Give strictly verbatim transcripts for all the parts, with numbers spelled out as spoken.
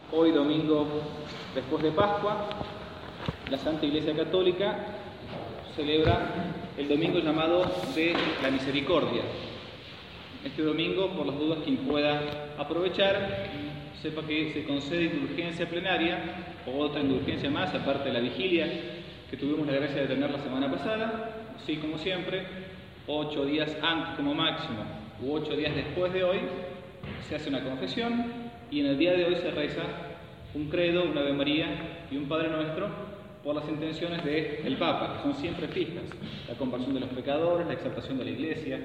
Hoy, domingo después de Pascua, la Santa Iglesia Católica celebra el domingo llamado de la Misericordia. Este domingo, por las dudas, quien pueda aprovechar, sepa que se concede indulgencia plenaria o otra indulgencia más, aparte de la vigilia que tuvimos la gracia de tener la semana pasada. Sí, como siempre, ocho días antes como máximo u ocho días después de hoy se hace una confesión y en el día de hoy se reza un credo, una Ave María y un Padre Nuestro por las intenciones del Papa, que son siempre fijas: la compasión de los pecadores, la exaltación de la Iglesia.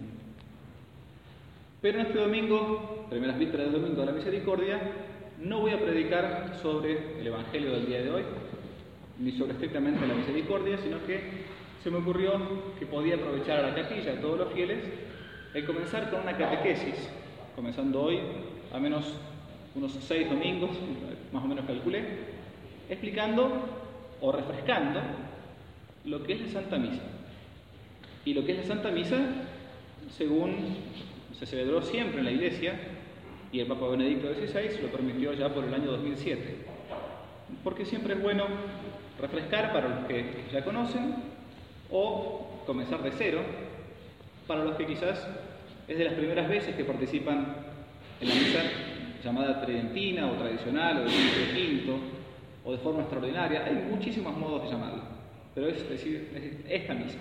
Pero en este domingo, primeras vísperas del domingo de la Misericordia, no voy a predicar sobre el Evangelio del día de hoy, ni sobre estrictamente la Misericordia, sino que se me ocurrió que podía aprovechar a la capilla, a todos los fieles, el comenzar con una catequesis, comenzando hoy, a menos unos seis domingos, más o menos calculé, explicando o refrescando lo que es la Santa Misa. Y lo que es la Santa Misa, según se celebró siempre en la Iglesia, y el Papa Benedicto dieciséis lo permitió ya por el año dos mil siete. Porque siempre es bueno refrescar para los que ya conocen, o comenzar de cero para los que quizás es de las primeras veces que participan en la misa llamada tridentina o tradicional, o de quinto, o de forma extraordinaria. Hay muchísimos modos de llamarla, pero es decir, es esta misa.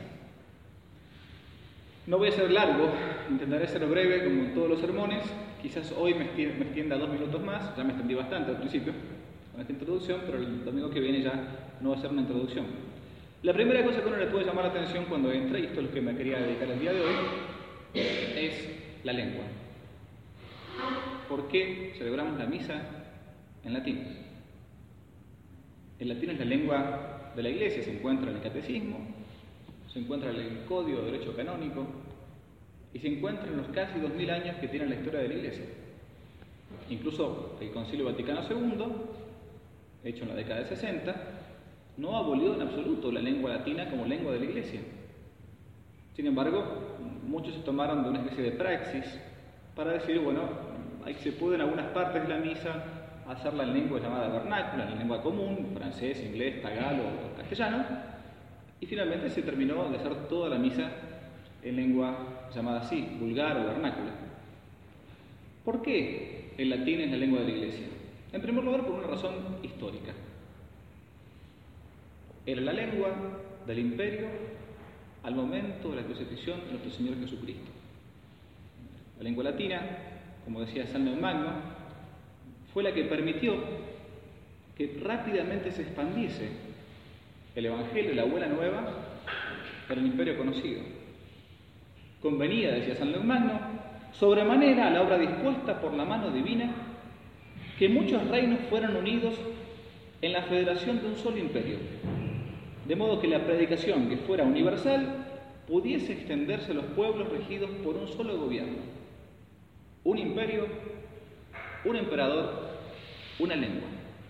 No voy a ser largo, intentaré ser breve como en todos los sermones. Quizás hoy me extienda dos minutos más, ya me extendí bastante al principio con esta introducción, pero el domingo que viene ya no va a ser una introducción. La primera cosa que uno le puede llamar la atención cuando entra, y esto es lo que me quería dedicar el día de hoy, es la lengua. ¿Por qué celebramos la misa en latín? El latín es la lengua de la Iglesia, se encuentra en el Catecismo, se encuentra en el Código de Derecho Canónico y se encuentra en los casi dos mil años que tiene la historia de la Iglesia. Incluso el Concilio Vaticano segundo, hecho en la década del sesenta, no abolió en absoluto la lengua latina como lengua de la Iglesia. Sin embargo, muchos se tomaron de una especie de praxis para decir, bueno, se puede en algunas partes de la misa hacerla en lengua llamada vernácula, en lengua común, francés, inglés, tagalo o castellano, y finalmente se terminó de hacer toda la misa en lengua llamada así, vulgar o vernácula. ¿Por qué el latín es la lengua de la Iglesia? En primer lugar, por una razón histórica. Era la lengua del imperio al momento de la crucifixión de nuestro Señor Jesucristo. La lengua latina, como decía San León Magno, fue la que permitió que rápidamente se expandiese el Evangelio, la buena nueva, para el imperio conocido. Convenía, decía San León Magno, sobremanera a la obra dispuesta por la mano divina, que muchos reinos fueran unidos en la federación de un solo imperio, de modo que la predicación, que fuera universal, pudiese extenderse a los pueblos regidos por un solo gobierno. Un imperio, un emperador, una lengua.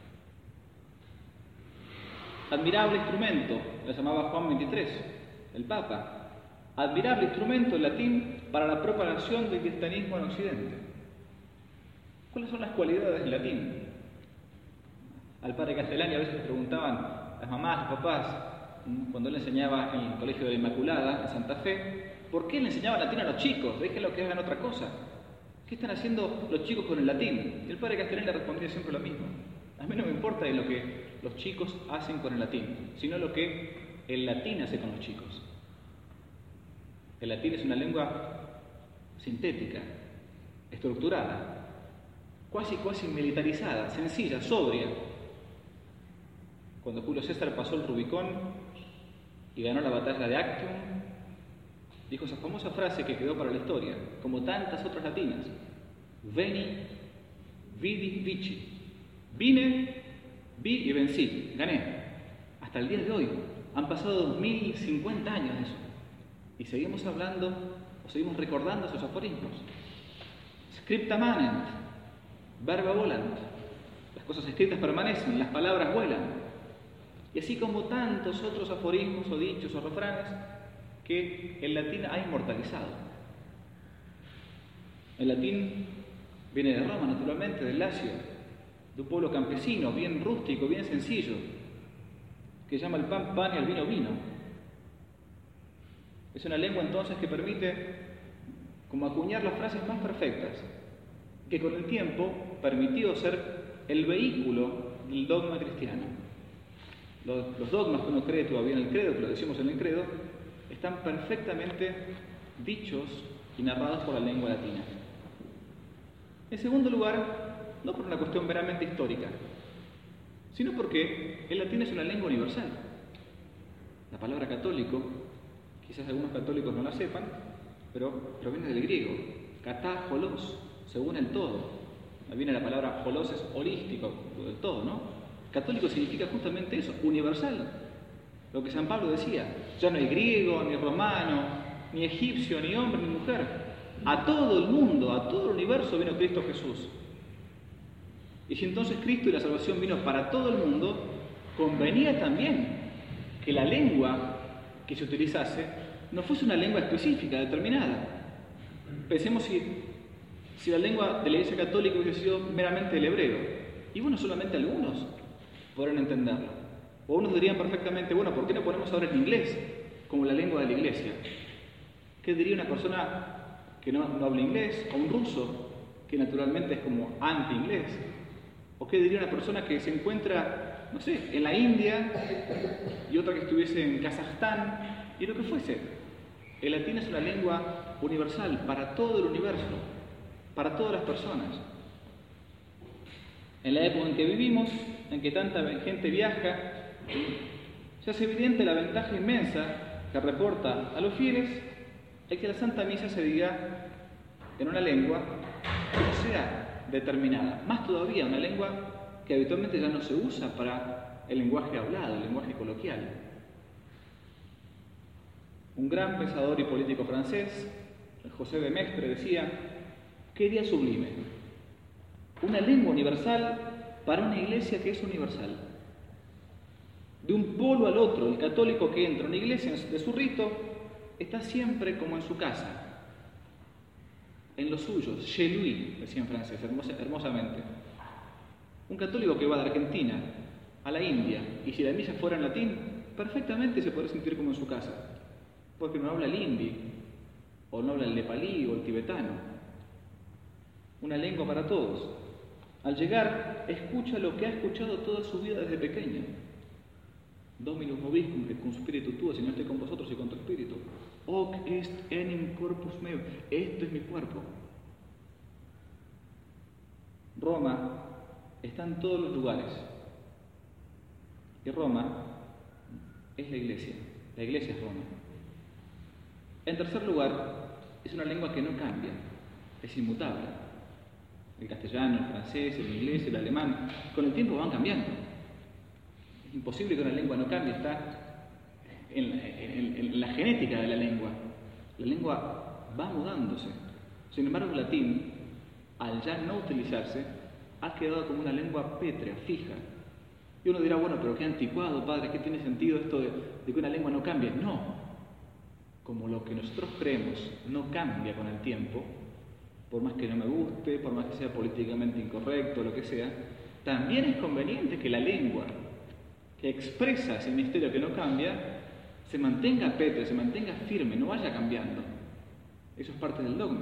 Admirable instrumento, lo llamaba Juan veintitrés, el Papa. Admirable instrumento el latín para la propagación del cristianismo en Occidente. ¿Cuáles son las cualidades del latín? Al padre Castellani a veces le preguntaban las mamás, los papás, cuando él enseñaba en el Colegio de la Inmaculada, en Santa Fe, ¿por qué le enseñaba latín a los chicos? Déjenlo que hagan otra cosa. ¿Qué están haciendo los chicos con el latín? Y el padre Castellani le respondía siempre lo mismo. A mí no me importa de lo que los chicos hacen con el latín, sino lo que el latín hace con los chicos. El latín es una lengua sintética, estructurada, cuasi cuasi militarizada, sencilla, sobria. Cuando Julio César pasó el Rubicón y ganó la batalla de Actium, dijo esa famosa frase que quedó para la historia, como tantas otras latinas: Veni, vidi, vici. Vine, vi y vencí, gané. Hasta el día de hoy han pasado dos mil cincuenta años de eso y seguimos hablando o seguimos recordando esos aforismos. Scripta manent, verba volant. Las cosas escritas permanecen, las palabras vuelan. Y así como tantos otros aforismos o dichos o refranes que el latín ha inmortalizado. El latín viene de Roma, naturalmente, del Lacio, de un pueblo campesino, bien rústico, bien sencillo, que llama el pan pan y el vino vino. Es una lengua entonces que permite como acuñar las frases más perfectas, que con el tiempo permitió ser el vehículo del dogma cristiano. Los, los dogmas que uno cree todavía en el credo, que lo decimos en el credo, están perfectamente dichos y narrados por la lengua latina. En segundo lugar, no por una cuestión meramente histórica, sino porque el latín es una lengua universal. La palabra católico, quizás algunos católicos no la sepan, pero proviene del griego, katá, holos, según el todo. Ahí viene la palabra holos, es holístico, del todo, ¿no? Católico significa justamente eso, universal. Lo que San Pablo decía, ya no hay griego, ni romano, ni egipcio, ni hombre, ni mujer. A todo el mundo, a todo el universo vino Cristo Jesús. Y si entonces Cristo y la salvación vino para todo el mundo, convenía también que la lengua que se utilizase no fuese una lengua específica, determinada. Pensemos si, si la lengua de la Iglesia Católica hubiese sido meramente el hebreo. Y bueno, solamente algunos podrán entenderlo. O unos dirían perfectamente, bueno, ¿por qué no ponemos ahora el inglés como la lengua de la Iglesia? ¿Qué diría una persona que no, no habla inglés? O un ruso, que naturalmente es como anti-inglés. ¿O qué diría una persona que se encuentra, no sé, en la India y otra que estuviese en Kazajstán y lo que fuese? El latín es una lengua universal para todo el universo, para todas las personas. En la época en que vivimos, en que tanta gente viaja, se hace evidente la ventaja inmensa que reporta a los fieles el que la Santa Misa se diga en una lengua que no sea determinada. Más todavía, una lengua que habitualmente ya no se usa para el lenguaje hablado, el lenguaje coloquial. Un gran pensador y político francés, José de Maistre, decía: «¿Qué idea sublime? Una lengua universal para una iglesia que es universal». De un polo al otro, el católico que entra a una iglesia de su rito está siempre como en su casa, en los suyos, chez lui, decía en francés, hermosa, hermosamente. Un católico que va de Argentina a la India, y si la misa fuera en latín, perfectamente se podría sentir como en su casa, porque no habla el hindi, o no habla el nepalí o el tibetano. Una lengua para todos. Al llegar, escucha lo que ha escuchado toda su vida desde pequeño. Dominus vobiscum et cum spiritu tuo, Señor, esté con vosotros y con tu espíritu. Hoc est enim corpus meo, esto es mi cuerpo. Roma está en todos los lugares. Y Roma es la iglesia. La iglesia es Roma. En tercer lugar, es una lengua que no cambia, es inmutable. El castellano, el francés, el inglés, el alemán, con el tiempo van cambiando. Es imposible que una lengua no cambie, está en, en, en la genética de la lengua. La lengua va mudándose. Sin embargo, el latín, al ya no utilizarse, ha quedado como una lengua pétrea, fija. Y uno dirá, bueno, pero qué anticuado, padre, ¿qué tiene sentido esto de, de que una lengua no cambie? No. Como lo que nosotros creemos no cambia con el tiempo, por más que no me guste, por más que sea políticamente incorrecto, lo que sea, también es conveniente que la lengua que expresa ese misterio que no cambia, se mantenga pétrea, se mantenga firme, no vaya cambiando. Eso es parte del dogma.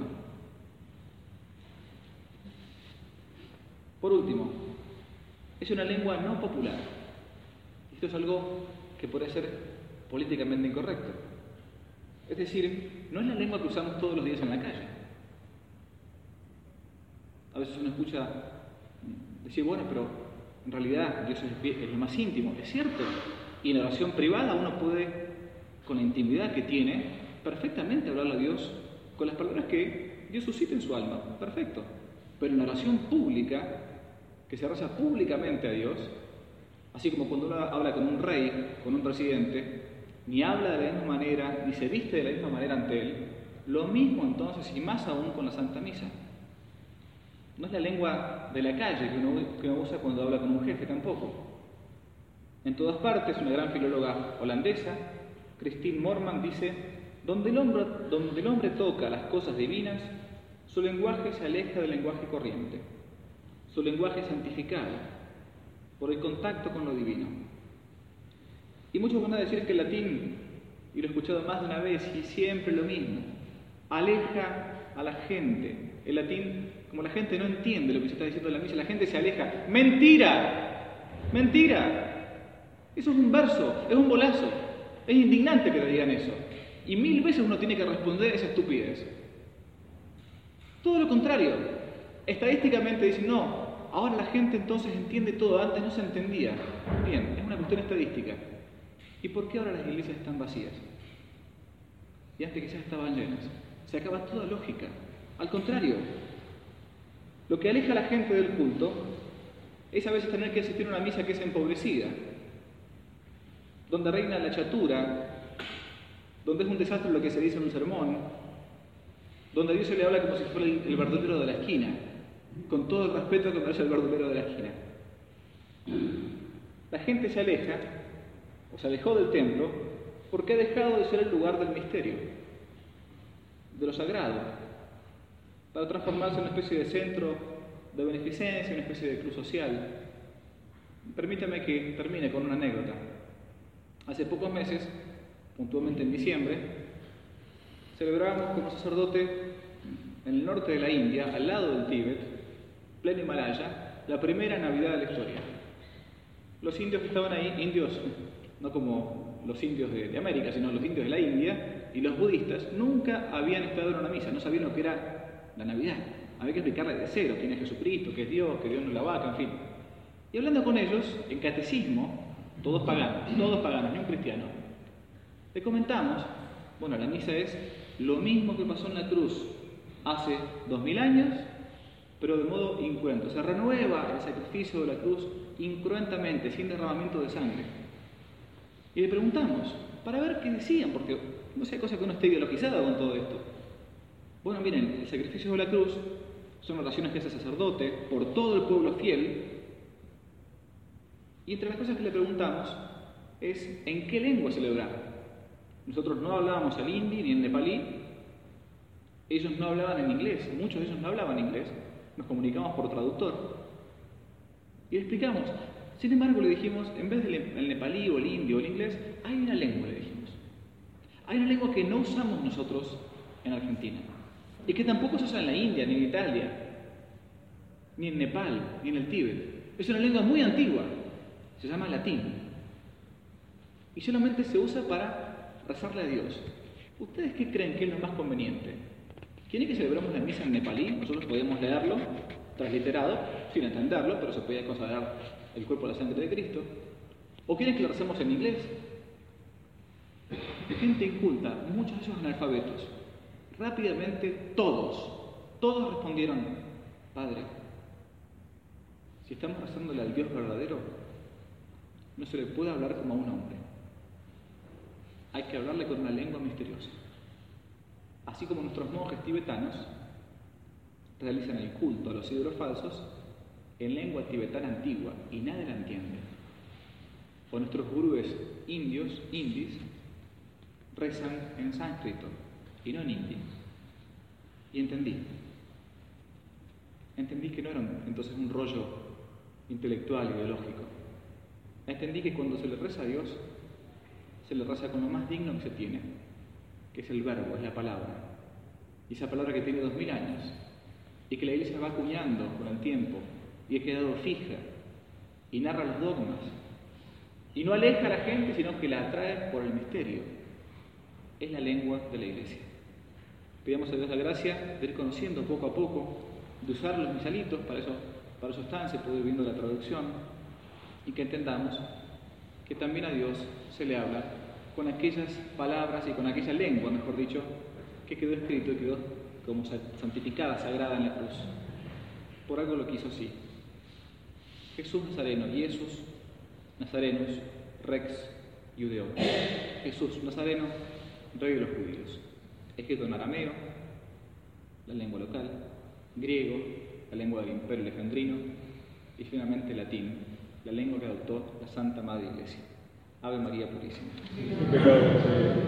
Por último, es una lengua no popular. Esto es algo que puede ser políticamente incorrecto. Es decir, no es la lengua que usamos todos los días en la calle. A veces uno escucha decir, bueno, pero en realidad Dios es lo más íntimo, es cierto. Y en oración privada uno puede, con la intimidad que tiene, perfectamente hablarle a Dios con las palabras que Dios suscita en su alma. Perfecto. Pero en oración pública, que se reza públicamente a Dios, así como cuando uno habla con un rey, con un presidente, ni habla de la misma manera, ni se viste de la misma manera ante él, lo mismo entonces y más aún con la Santa Misa. No es la lengua de la calle que uno, que uno usa cuando habla con un jefe tampoco. En todas partes, una gran filóloga holandesa, Christine Morman, dice: donde el, hombre, donde el hombre toca las cosas divinas, su lenguaje se aleja del lenguaje corriente. su lenguaje santificado por el contacto con lo divino. Y muchos van a decir que el latín, y lo he escuchado más de una vez y siempre lo mismo, aleja a la gente. El latín, como la gente no entiende lo que se está diciendo en la misa, la gente se aleja. ¡Mentira! ¡Mentira! Eso es un verso, es un bolazo. Es indignante que te digan eso. Y mil veces uno tiene que responder a esa estupidez. Todo lo contrario. Estadísticamente dicen, no, ahora la gente entonces entiende todo, antes no se entendía. Bien, es una cuestión estadística. ¿Y por qué ahora las iglesias están vacías? Y antes quizás estaban llenas. Se acaba toda lógica. Al contrario, lo que aleja a la gente del culto es a veces tener que asistir a una misa que es empobrecida, donde reina la chatura, donde es un desastre lo que se dice en un sermón, donde a Dios se le habla como si fuera el, el verdulero de la esquina, con todo el respeto que merece el verdulero de la esquina. La gente se aleja, o se alejó del templo, porque ha dejado de ser el lugar del misterio, de lo sagrado, para transformarse en una especie de centro de beneficencia, una especie de cruz social. Permítame que termine con una anécdota. Hace pocos meses, puntualmente en diciembre, celebrábamos con un sacerdote en el norte de la India, al lado del Tíbet, pleno Himalaya, la primera Navidad de la historia. Los indios que estaban ahí, indios no como los indios de, de América, sino los indios de la India, y los budistas, nunca habían estado en una misa, no sabían lo que era la Navidad. Había que explicarle de cero quién es Jesucristo, qué es Dios, que Dios no es la vaca, en fin. Y hablando con ellos, en catecismo, todos paganos, todos paganos, ni un cristiano, le comentamos, bueno, la misa es lo mismo que pasó en la cruz hace dos mil años, pero de modo incruento. Se renueva el sacrificio de la cruz incruentamente, sin derramamiento de sangre. Y le preguntamos, para ver qué decían, porque no sea cosa que uno esté ideologizado con todo esto. Bueno, miren, el sacrificio de la cruz son oraciones que hace el sacerdote por todo el pueblo fiel. Y entre las cosas que le preguntamos es ¿en qué lengua celebrar? Nosotros no hablábamos al hindi ni en nepalí, ellos no hablaban en inglés, muchos de ellos no hablaban inglés, nos comunicamos por traductor. Y le explicamos. Sin embargo, le dijimos, en vez del nepalí o el hindi o el inglés, hay una lengua, le dijimos. Hay una lengua que no usamos nosotros en Argentina. Y que tampoco se usa en la India, ni en Italia, ni en Nepal, ni en el Tíbet. Es una lengua muy antigua. Se llama latín. Y solamente se usa para rezarle a Dios. ¿Ustedes qué creen que es lo más conveniente? ¿Quieren que celebremos la misa en nepalí? Nosotros podemos leerlo, transliterado, sin entenderlo, pero se podía consagrar el cuerpo y la sangre de Cristo. ¿O quieren que lo recemos en inglés? Gente inculta, muchos de ellos analfabetos. Rápidamente todos, todos respondieron, Padre, si estamos rezándole al Dios verdadero, no se le puede hablar como a un hombre. Hay que hablarle con una lengua misteriosa. Así como nuestros monjes tibetanos realizan el culto a los ídolos falsos en lengua tibetana antigua y nadie la entiende. O nuestros gurúes indios, indis, rezan en sánscrito y no en hindi. Y entendí. Entendí que no era un, entonces un rollo intelectual, ideológico. Entendí que cuando se le reza a Dios, se le reza con lo más digno que se tiene, que es el verbo, es la palabra. Y esa palabra que tiene dos mil años, y que la Iglesia va acuñando con el tiempo, y ha quedado fija, y narra los dogmas, y no aleja a la gente, sino que la atrae por el misterio. Es la lengua de la Iglesia. Pidamos a Dios la gracia de ir conociendo poco a poco, de usar los misalitos, para eso, para eso están, se puede ir viendo la traducción, y que entendamos que también a Dios se le habla con aquellas palabras y con aquella lengua, mejor dicho, que quedó escrito y quedó como santificada, sagrada en la cruz. Por algo lo quiso así. Jesús Nazareno, Jesús Nazarenus Rex Judeo. Jesús Nazareno, Rey de los judíos. Escrito en arameo, la lengua local, griego, la lengua del Imperio Alejandrino, y finalmente latín, la lengua que adoptó la Santa Madre Iglesia. Ave María Purísima.